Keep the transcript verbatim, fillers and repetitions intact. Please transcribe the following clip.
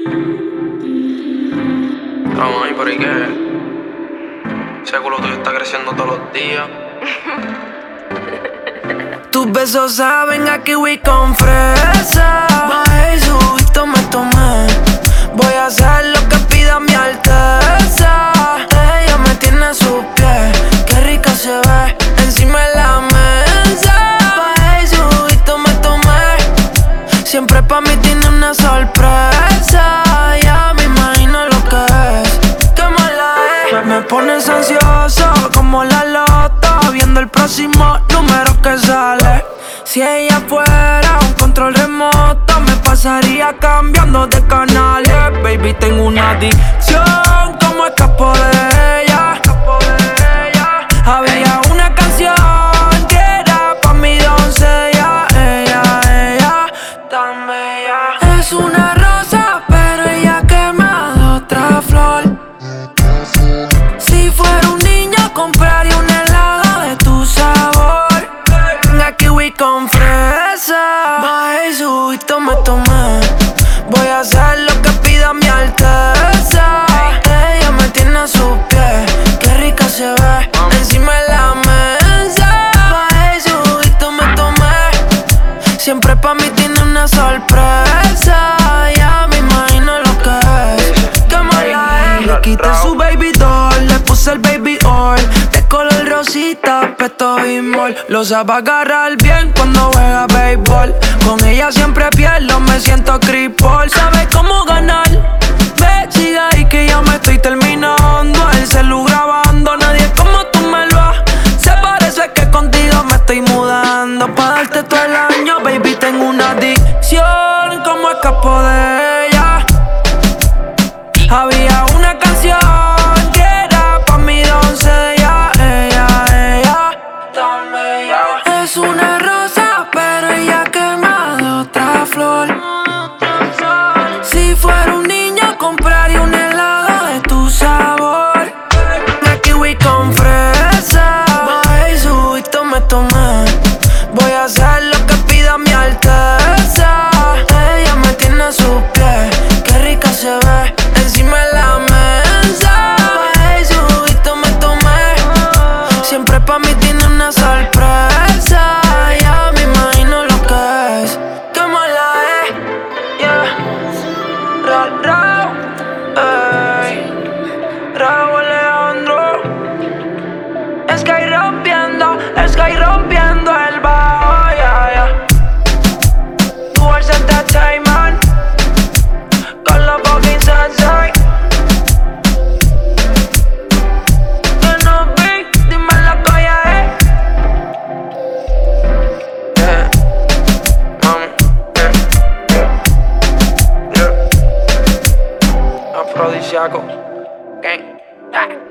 Vamos ahí, por ahí que ese culo tuyo está creciendo todos los días. Tus besos saben a kiwi con fresa. Bajé y subito me tomé. Voy a hacer lo que pida mi alteza. Ella me tiene a sus pies. Qué rica se ve encima de la mesa. Bajé y subito me tomé. Siempre pa' mí tiene una sorpresa. Ya me imagino lo que es. Qué mala es. Me pones ansioso como la loto, viendo el próximo número que sale. Si ella fuera un control remoto, me pasaría cambiando de canales. Baby, tengo una adicción, como escapo de ella. Había una canción que era pa' mi doncella. Ella, ella, tan bella. Es una rosa, pero ella quema de otra flor. Si fuera un niño, compraría un helado de tu sabor. Una kiwi con fresa. Bajé y subito me tomé. Voy a hacer lo que pida mi alteza. Ella me tiene a sus pies. Qué rica se ve encima de la mesa. Bajé y subito me tomé. Siempre pa' mí tiene una sorpresa. Ya me imagino lo que es. Qué mala es. Le quité su baby doll, le puse el baby oil de color rosita, peto y mol. Lo sabe agarrar bien cuando juega béisbol. Con ella siempre pierdo, me siento cripple. Sabe cómo ganar. Ve, sigue ahí que ya me estoy terminando. El celu grabando, nadie como tú me lo haces. Parece que contigo me estoy mudando. Pa' darte todo el año, baby, tengo una adicción. Como escapo de ella. Había una canción que era pa' mi doncella. Ella, ella, tan bella. Es una rosa, pero ella quema de otra flor. Si fuera un niño, compraría un helado de tu sabor. Una kiwi con fresa. Bajé y subito me tomé. Voy a hacer lo que pida mi alteza. Ella me tiene a sus pies. Qué rica se ve encima de la mesa. Bajé y subito me tomé. Siempre pa' mí tiene una sorpresa. Ya me imagino lo que es. Qué mala es. Yeah. Ra, ra, ey. Raúl Alejandro. Sky rompiendo, Sky rompiendo el bajo. Yeah, yeah. Towards Entertainment. Con los fucking sensei. Que no vi, dime la coya, eh. Yeah, mami, yeah, yeah, yeah. Afrodisíaco, gang, ah.